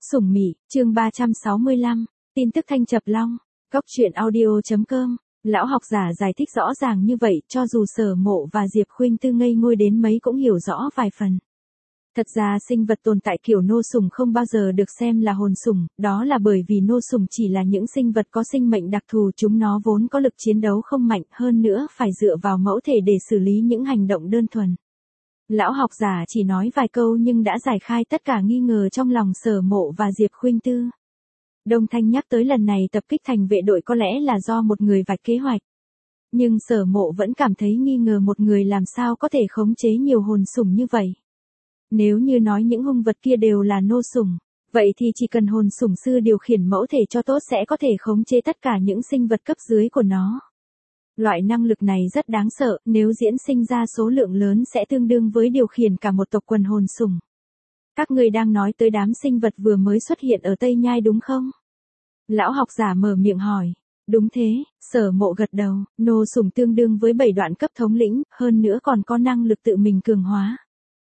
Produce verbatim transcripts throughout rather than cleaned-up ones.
Sủng Mị, chương ba trăm sáu mươi lăm, tin tức Thanh Chập Long, Cóc truyện audio chấm com. Lão học giả giải thích rõ ràng như vậy, cho dù Sở Mộ và Diệp Khuynh Tư ngây ngôi đến mấy cũng hiểu rõ vài phần. Thật ra sinh vật tồn tại kiểu nô sủng không bao giờ được xem là hồn sủng, đó là bởi vì nô sủng chỉ là những sinh vật có sinh mệnh đặc thù, chúng nó vốn có lực chiến đấu không mạnh, hơn nữa phải dựa vào mẫu thể để xử lý những hành động đơn thuần. Lão học giả chỉ nói vài câu nhưng đã giải khai tất cả nghi ngờ trong lòng Sở Mộ và Diệp Khuynh Tư. Đông Thanh nhắc tới lần này tập kích thành vệ đội có lẽ là do một người vạch kế hoạch. Nhưng Sở Mộ vẫn cảm thấy nghi ngờ một người làm sao có thể khống chế nhiều hồn sủng như vậy. Nếu như nói những hung vật kia đều là nô sủng, vậy thì chỉ cần hồn sủng sư điều khiển mẫu thể cho tốt sẽ có thể khống chế tất cả những sinh vật cấp dưới của nó. Loại năng lực này rất đáng sợ, nếu diễn sinh ra số lượng lớn sẽ tương đương với điều khiển cả một tộc quần hồn sủng. Các người đang nói tới đám sinh vật vừa mới xuất hiện ở Tây Nhai đúng không? Lão học giả mở miệng hỏi. Đúng thế, Sở Mộ gật đầu, nô sủng tương đương với bảy đoạn cấp thống lĩnh, hơn nữa còn có năng lực tự mình cường hóa.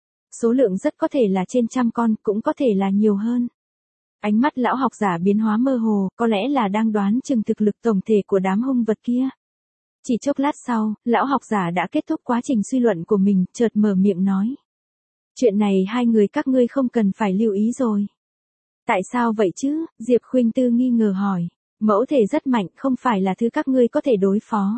Số lượng rất có thể là trên trăm con, cũng có thể là nhiều hơn. Ánh mắt lão học giả biến hóa mơ hồ, có lẽ là đang đoán chừng thực lực tổng thể của đám hung vật kia. Chỉ chốc lát sau, lão học giả đã kết thúc quá trình suy luận của mình, chợt mở miệng nói. Chuyện này hai người các ngươi không cần phải lưu ý rồi. Tại sao vậy chứ? Diệp Khuynh Tư nghi ngờ hỏi. Mẫu thể rất mạnh, không phải là thứ các ngươi có thể đối phó.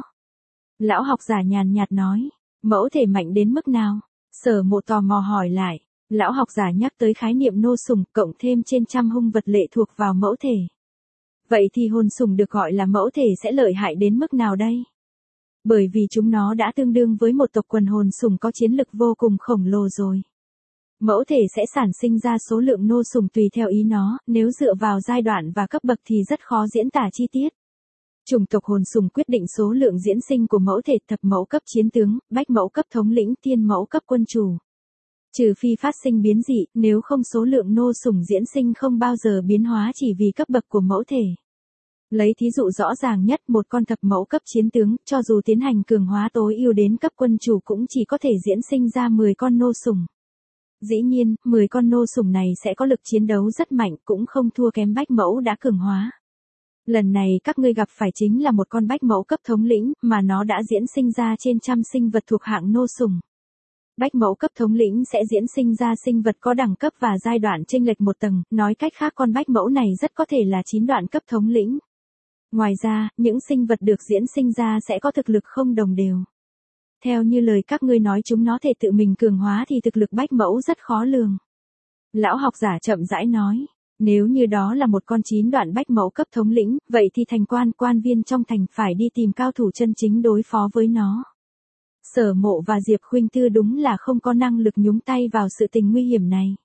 Lão học giả nhàn nhạt nói. Mẫu thể mạnh đến mức nào? Sở Mộ tò mò hỏi lại. Lão học giả nhắc tới khái niệm nô sủng, cộng thêm trên trăm hung vật lệ thuộc vào mẫu thể. Vậy thì hồn sủng được gọi là mẫu thể sẽ lợi hại đến mức nào đây? Bởi vì chúng nó đã tương đương với một tộc quần hồn sủng có chiến lực vô cùng khổng lồ rồi. Mẫu thể sẽ sản sinh ra số lượng nô sủng tùy theo ý nó, nếu dựa vào giai đoạn và cấp bậc thì rất khó diễn tả chi tiết. Chủng tộc hồn sủng quyết định số lượng diễn sinh của mẫu thể, thập mẫu cấp chiến tướng, bách mẫu cấp thống lĩnh, thiên mẫu cấp quân chủ. Trừ phi phát sinh biến dị, nếu không số lượng nô sủng diễn sinh không bao giờ biến hóa chỉ vì cấp bậc của mẫu thể. Lấy thí dụ rõ ràng nhất, một con thập mẫu cấp chiến tướng, cho dù tiến hành cường hóa tối ưu đến cấp quân chủ cũng chỉ có thể diễn sinh ra mười con nô sủng. Dĩ nhiên, mười con nô sủng này sẽ có lực chiến đấu rất mạnh, cũng không thua kém bách mẫu đã cường hóa. Lần này các ngươi gặp phải chính là một con bách mẫu cấp thống lĩnh, mà nó đã diễn sinh ra trên trăm sinh vật thuộc hạng nô sủng. Bách mẫu cấp thống lĩnh sẽ diễn sinh ra sinh vật có đẳng cấp và giai đoạn chênh lệch một tầng, nói cách khác con bách mẫu này rất có thể là chín đoạn cấp thống lĩnh. Ngoài ra, những sinh vật được diễn sinh ra sẽ có thực lực không đồng đều. Theo như lời các ngươi nói chúng nó thể tự mình cường hóa thì thực lực bách mẫu rất khó lường. Lão học giả chậm rãi nói, nếu như đó là một con chín đoạn bách mẫu cấp thống lĩnh, vậy thì thành quan quan viên trong thành phải đi tìm cao thủ chân chính đối phó với nó. Sở Mộ và Diệp Khuynh Tư đúng là không có năng lực nhúng tay vào sự tình nguy hiểm này.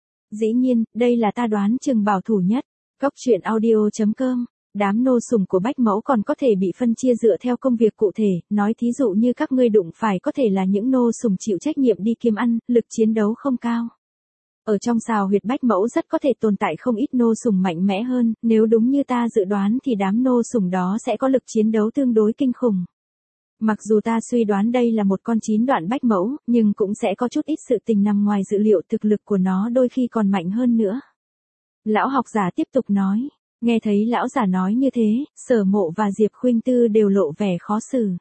Dĩ nhiên, đây là ta đoán chừng bảo thủ nhất. Cóc truyện audio chấm com. Đám nô sủng của bách mẫu còn có thể bị phân chia dựa theo công việc cụ thể, nói thí dụ như các ngươi đụng phải có thể là những nô sủng chịu trách nhiệm đi kiếm ăn, lực chiến đấu không cao. Ở trong xào huyệt bách mẫu rất có thể tồn tại không ít nô sủng mạnh mẽ hơn, nếu đúng như ta dự đoán thì đám nô sủng đó sẽ có lực chiến đấu tương đối kinh khủng. Mặc dù ta suy đoán đây là một con chín đoạn bách mẫu, nhưng cũng sẽ có chút ít sự tình nằm ngoài dự liệu, thực lực của nó đôi khi còn mạnh hơn nữa. Lão học giả tiếp tục nói. Nghe thấy lão giả nói như thế, Sở Mộ và Diệp Khuynh Tư đều lộ vẻ khó xử.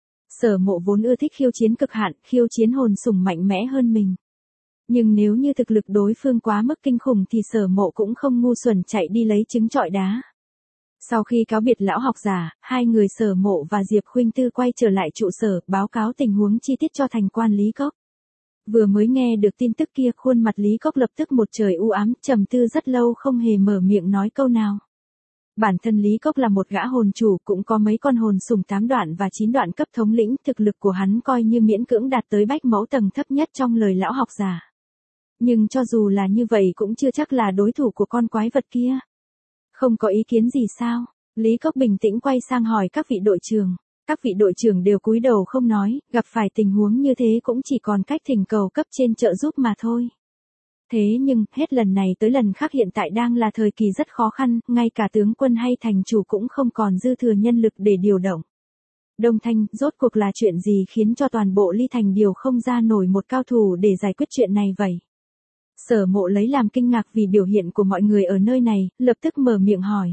Sở Mộ vốn ưa thích khiêu chiến cực hạn, khiêu chiến hồn sủng mạnh mẽ hơn mình. Nhưng nếu như thực lực đối phương quá mức kinh khủng thì Sở Mộ cũng không ngu xuẩn chạy đi lấy trứng trọi đá. Sau khi cáo biệt lão học giả, hai người Sở Mộ và Diệp Khuynh Tư quay trở lại trụ sở, báo cáo tình huống chi tiết cho thành quan Lý Cốc. Vừa mới nghe được tin tức kia, khuôn mặt Lý Cốc lập tức một trời u ám, trầm tư rất lâu không hề mở miệng nói câu nào. Bản thân Lý Cốc là một gã hồn chủ, cũng có mấy con hồn sủng tám đoạn và chín đoạn cấp thống lĩnh, thực lực của hắn coi như miễn cưỡng đạt tới bách mẫu tầng thấp nhất trong lời lão học giả. Nhưng cho dù là như vậy cũng chưa chắc là đối thủ của con quái vật kia. Không có ý kiến gì sao? Lý Cốc bình tĩnh quay sang hỏi các vị đội trưởng. Các vị đội trưởng đều cúi đầu không nói, gặp phải tình huống như thế cũng chỉ còn cách thỉnh cầu cấp trên trợ giúp mà thôi. Thế nhưng, hết lần này tới lần khác hiện tại đang là thời kỳ rất khó khăn, ngay cả tướng quân hay thành chủ cũng không còn dư thừa nhân lực để điều động. Đông Thanh, rốt cuộc là chuyện gì khiến cho toàn bộ Ly Thành điều không ra nổi một cao thủ để giải quyết chuyện này vậy? Sở Mộ lấy làm kinh ngạc vì biểu hiện của mọi người ở nơi này, lập tức mở miệng hỏi.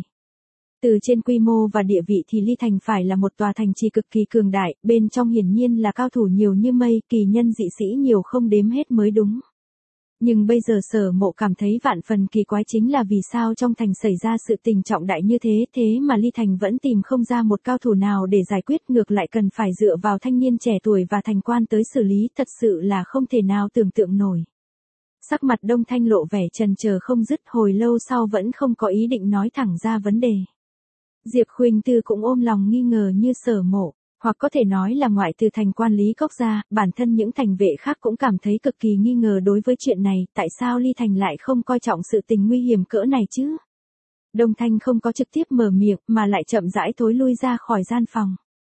Từ trên quy mô và địa vị thì Ly Thành phải là một tòa thành trì cực kỳ cường đại, bên trong hiển nhiên là cao thủ nhiều như mây, kỳ nhân dị sĩ nhiều không đếm hết mới đúng. Nhưng bây giờ Sở Mộ cảm thấy vạn phần kỳ quái chính là vì sao trong thành xảy ra sự tình trọng đại như thế, thế mà Ly Thành vẫn tìm không ra một cao thủ nào để giải quyết, ngược lại cần phải dựa vào thanh niên trẻ tuổi và thành quan tới xử lý, thật sự là không thể nào tưởng tượng nổi. Sắc mặt Đông Thanh lộ vẻ chần chờ không dứt, hồi lâu sau vẫn không có ý định nói thẳng ra vấn đề. Diệp Khuynh Tư cũng ôm lòng nghi ngờ như Sở Mộ, hoặc có thể nói là ngoại từ thành quan Lý Cốc ra, bản thân những thành vệ khác cũng cảm thấy cực kỳ nghi ngờ đối với chuyện này, tại sao Ly Thành lại không coi trọng sự tình nguy hiểm cỡ này chứ? Đông Thanh không có trực tiếp mở miệng mà lại chậm rãi thối lui ra khỏi gian phòng.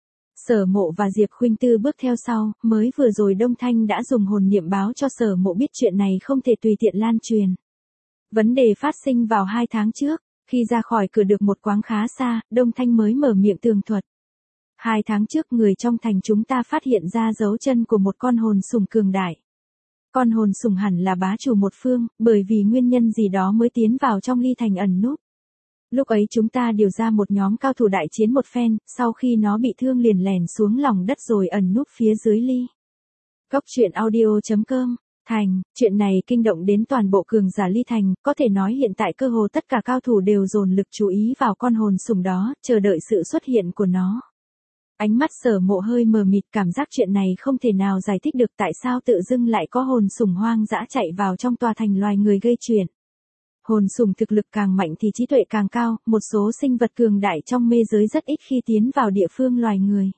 Sở Mộ và Diệp Khuynh Tư bước theo sau, mới vừa rồi Đông Thanh đã dùng hồn niệm báo cho Sở Mộ biết chuyện này không thể tùy tiện lan truyền. Vấn đề phát sinh vào hai tháng trước, khi ra khỏi cửa được một quãng khá xa, Đông Thanh mới mở miệng tường thuật. Hai tháng trước người trong thành chúng ta phát hiện ra dấu chân của một con hồn sủng cường đại. Con hồn sủng hẳn là bá chủ một phương, bởi vì nguyên nhân gì đó mới tiến vào trong Ly Thành ẩn núp. Lúc ấy chúng ta điều ra một nhóm cao thủ đại chiến một phen, sau khi nó bị thương liền lèn xuống lòng đất rồi ẩn núp phía dưới Ly. Cốc truyện audio chấm com. Thành, chuyện này kinh động đến toàn bộ cường giả Ly Thành, có thể nói hiện tại cơ hồ tất cả cao thủ đều dồn lực chú ý vào con hồn sủng đó, chờ đợi sự xuất hiện của nó. Ánh mắt Sở Mộ hơi mờ mịt, cảm giác chuyện này không thể nào giải thích được tại sao tự dưng lại có hồn sủng hoang dã chạy vào trong tòa thành loài người gây chuyện. Hồn sủng thực lực càng mạnh thì trí tuệ càng cao, một số sinh vật cường đại trong mê giới rất ít khi tiến vào địa phương loài người.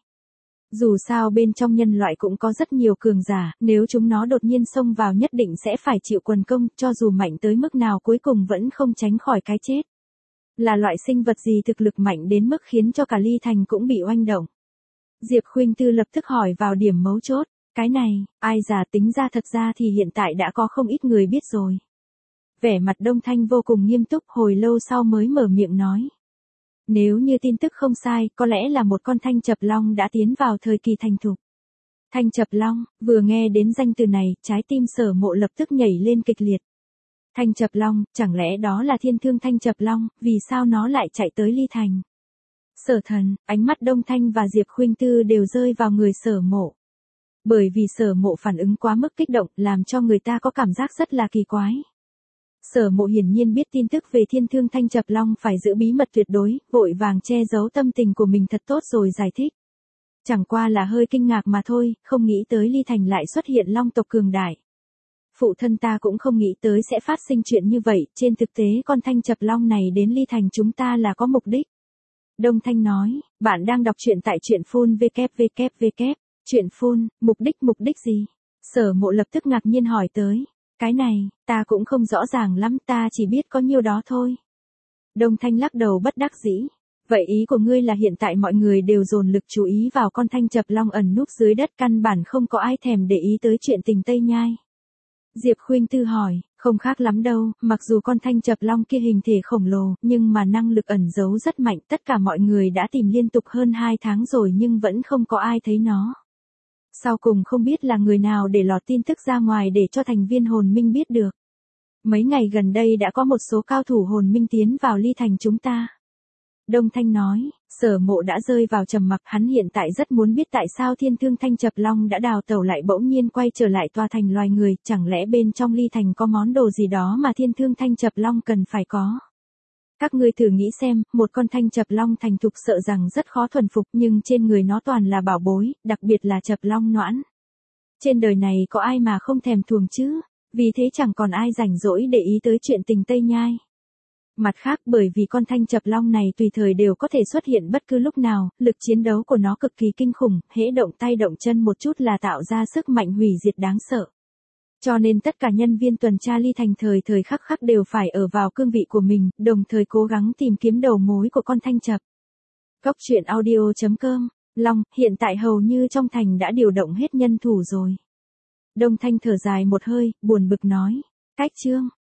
Dù sao bên trong nhân loại cũng có rất nhiều cường giả, nếu chúng nó đột nhiên xông vào nhất định sẽ phải chịu quần công, cho dù mạnh tới mức nào cuối cùng vẫn không tránh khỏi cái chết. Là loại sinh vật gì thực lực mạnh đến mức khiến cho cả Ly Thành cũng bị oanh động. Diệp Khuynh Tư lập tức hỏi vào điểm mấu chốt, cái này, ai già tính ra thật ra thì hiện tại đã có không ít người biết rồi. Vẻ mặt Đông Thanh vô cùng nghiêm túc, hồi lâu sau mới mở miệng nói. Nếu như tin tức không sai, có lẽ là một con thanh chập long đã tiến vào thời kỳ thành thục. Thanh chập long, vừa nghe đến danh từ này, trái tim Sở Mộ lập tức nhảy lên kịch liệt. Thanh chập long, chẳng lẽ đó là thiên thương thanh chập long, vì sao nó lại chạy tới Ly Thành? Sở Thần, ánh mắt Đông Thanh và Diệp Khuynh Tư đều rơi vào người Sở Mộ. Bởi vì Sở Mộ phản ứng quá mức kích động, làm cho người ta có cảm giác rất là kỳ quái. Sở Mộ hiển nhiên biết tin tức về thiên thương thanh chập long phải giữ bí mật tuyệt đối, vội vàng che giấu tâm tình của mình thật tốt rồi giải thích. Chẳng qua là hơi kinh ngạc mà thôi, không nghĩ tới Ly Thành lại xuất hiện long tộc cường đại. Phụ thân ta cũng không nghĩ tới sẽ phát sinh chuyện như vậy, trên thực tế con thanh chập long này đến Ly Thành chúng ta là có mục đích. Đông Thanh nói, bạn đang đọc truyện tại truyện phun www. Truyện phun, mục đích mục đích gì? Sở Mộ lập tức ngạc nhiên hỏi tới. Cái này, ta cũng không rõ ràng lắm, ta chỉ biết có nhiêu đó thôi. Đông Thanh lắc đầu bất đắc dĩ. Vậy ý của ngươi là hiện tại mọi người đều dồn lực chú ý vào con thanh chập long ẩn núp dưới đất, căn bản không có ai thèm để ý tới chuyện tình Tây Nhai. Diệp Khuynh Tư hỏi, không khác lắm đâu, mặc dù con thanh chập long kia hình thể khổng lồ, nhưng mà năng lực ẩn giấu rất mạnh, tất cả mọi người đã tìm liên tục hơn hai tháng rồi nhưng vẫn không có ai thấy nó. Sau cùng không biết là người nào để lọt tin tức ra ngoài để cho thành viên hồn minh biết được. Mấy ngày gần đây đã có một số cao thủ hồn minh tiến vào Ly Thành chúng ta. Đông Thanh nói, Sở Mộ đã rơi vào trầm mặc, hắn hiện tại rất muốn biết tại sao thiên thương thanh chập long đã đào tẩu lại bỗng nhiên quay trở lại tòa thành loài người, chẳng lẽ bên trong Ly Thành có món đồ gì đó mà thiên thương thanh chập long cần phải có. Các ngươi thử nghĩ xem, một con thanh chập long thành thục sợ rằng rất khó thuần phục nhưng trên người nó toàn là bảo bối, đặc biệt là chập long noãn. Trên đời này có ai mà không thèm thuồng chứ, vì thế chẳng còn ai rảnh rỗi để ý tới chuyện tình Tây Nhai. Mặt khác bởi vì con thanh chập long này tùy thời đều có thể xuất hiện bất cứ lúc nào, lực chiến đấu của nó cực kỳ kinh khủng, hễ động tay động chân một chút là tạo ra sức mạnh hủy diệt đáng sợ. Cho nên tất cả nhân viên tuần tra Ly Thành thời thời khắc khắc đều phải ở vào cương vị của mình, đồng thời cố gắng tìm kiếm đầu mối của con thanh chập. Cốc truyện audio chấm com, Long, hiện tại hầu như trong thành đã điều động hết nhân thủ rồi. Đông Thanh thở dài một hơi, buồn bực nói. Cách chương,